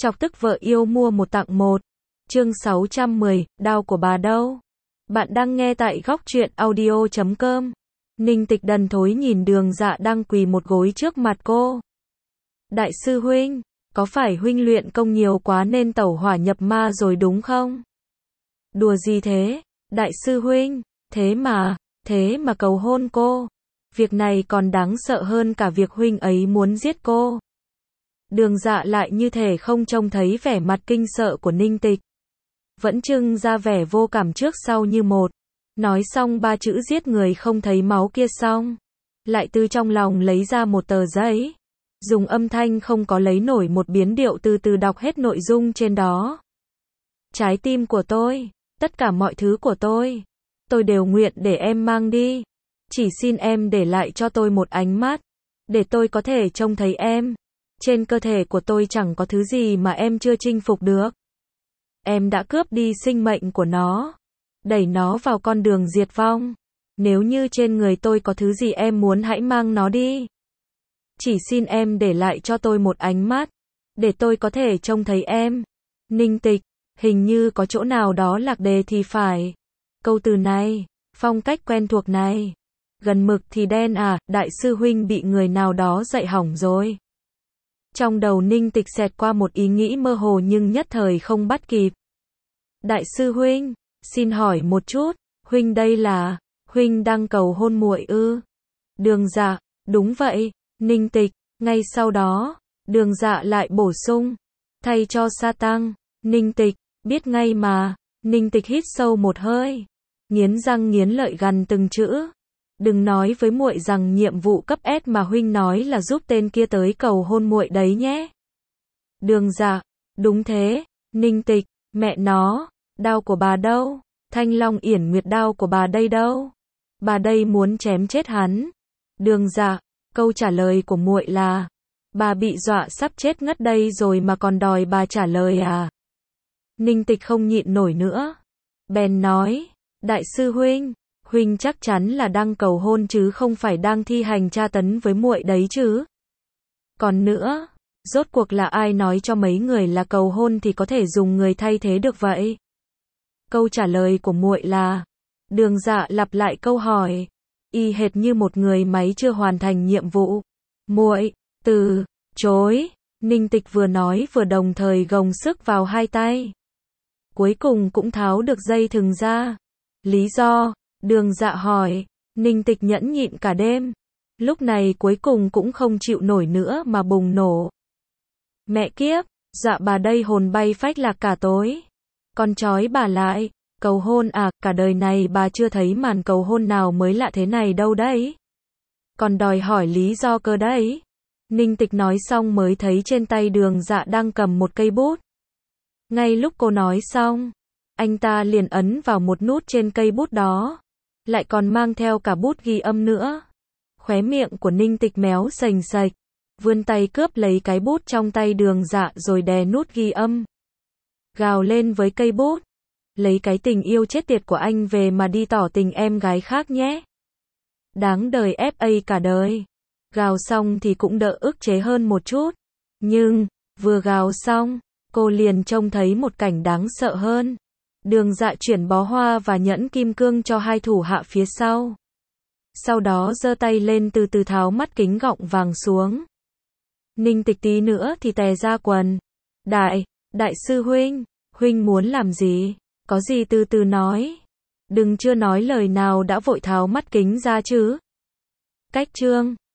Chọc tức vợ yêu mua một tặng một. Chương 610, đau của bà đâu? Bạn đang nghe tại góc truyện audio.com. Ninh Tịch đần thối nhìn Đường Dạ đang quỳ một gối trước mặt cô. Đại sư huynh, có phải huynh luyện công nhiều quá nên tẩu hỏa nhập ma rồi đúng không? Đùa gì thế, đại sư huynh, thế mà cầu hôn cô. Việc này còn đáng sợ hơn cả việc huynh ấy muốn giết cô. Đường Dạ lại như thể không trông thấy vẻ mặt kinh sợ của Ninh Tịch. Vẫn trưng ra vẻ vô cảm trước sau như một. Nói xong ba chữ giết người không thấy máu kia xong. Lại từ trong lòng lấy ra một tờ giấy. Dùng âm thanh không có lấy nổi một biến điệu từ từ đọc hết nội dung trên đó. Trái tim của tôi, tất cả mọi thứ của tôi đều nguyện để em mang đi. Chỉ xin em để lại cho tôi một ánh mắt, để tôi có thể trông thấy em. Trên cơ thể của tôi chẳng có thứ gì mà em chưa chinh phục được. Em đã cướp đi sinh mệnh của nó, đẩy nó vào con đường diệt vong. Nếu như trên người tôi có thứ gì em muốn hãy mang nó đi. Chỉ xin em để lại cho tôi một ánh mắt, để tôi có thể trông thấy em. Ninh Tịch, hình như có chỗ nào đó lạc đề thì phải. Câu từ này, phong cách quen thuộc này. Gần mực thì đen à, đại sư huynh bị người nào đó dạy hỏng rồi. Trong đầu Ninh Tịch xẹt qua một ý nghĩ mơ hồ nhưng nhất thời không bắt kịp. Đại sư huynh, xin hỏi một chút, huynh đây là, huynh đang cầu hôn muội ư? Đường Dạ, đúng vậy, Ninh Tịch, ngay sau đó, Đường Dạ lại bổ sung, thay cho sa tăng, Ninh Tịch, biết ngay mà. Ninh Tịch hít sâu một hơi, nghiến răng nghiến lợi gằn từng chữ. Đừng nói với muội rằng nhiệm vụ cấp S mà huynh nói là giúp tên kia tới cầu hôn muội đấy nhé. Đường Dạ, đúng thế, Ninh Tịch, mẹ nó, đao của bà đâu? Thanh Long Yển Nguyệt đao của bà đây đâu? Bà đây muốn chém chết hắn. Đường Dạ, câu trả lời của muội là, bà bị dọa sắp chết ngất đây rồi mà còn đòi bà trả lời à? Ninh Tịch không nhịn nổi nữa, bèn nói, đại sư huynh, huynh chắc chắn là đang cầu hôn chứ không phải đang thi hành tra tấn với muội đấy chứ. Còn nữa, rốt cuộc là ai nói cho mấy người là cầu hôn thì có thể dùng người thay thế được vậy? Câu trả lời của muội là, Đường Dạ lặp lại câu hỏi, y hệt như một người máy chưa hoàn thành nhiệm vụ. Muội, từ chối. Ninh Tịch vừa nói vừa đồng thời gồng sức vào hai tay. Cuối cùng cũng tháo được dây thừng ra. Lý do? Đường Dạ hỏi. Ninh Tịch nhẫn nhịn cả đêm. Lúc này cuối cùng cũng không chịu nổi nữa mà bùng nổ. Mẹ kiếp, dạ bà đây hồn bay phách lạc cả tối. Con trói bà lại, cầu hôn à, cả đời này bà chưa thấy màn cầu hôn nào mới lạ thế này đâu đấy. Còn đòi hỏi lý do cơ đấy. Ninh Tịch nói xong mới thấy trên tay Đường Dạ đang cầm một cây bút. Ngay lúc cô nói xong, anh ta liền ấn vào một nút trên cây bút đó. Lại còn mang theo cả bút ghi âm nữa. Khóe miệng của Ninh Tịch méo sành sạch. Vươn tay cướp lấy cái bút trong tay Đường Dạ rồi đè nút ghi âm. Gào lên với cây bút. Lấy cái tình yêu chết tiệt của anh về mà đi tỏ tình em gái khác nhé. Đáng đời FA cả đời. Gào xong thì cũng đỡ ức chế hơn một chút. Nhưng, vừa gào xong, cô liền trông thấy một cảnh đáng sợ hơn. Đường Dạ chuyển bó hoa và nhẫn kim cương cho hai thủ hạ phía sau. Sau đó giơ tay lên từ từ tháo mắt kính gọng vàng xuống. Ninh Tịch tí nữa thì tè ra quần. Đại sư huynh, huynh muốn làm gì? Có gì từ từ nói. Đừng chưa nói lời nào đã vội tháo mắt kính ra chứ. Cách chương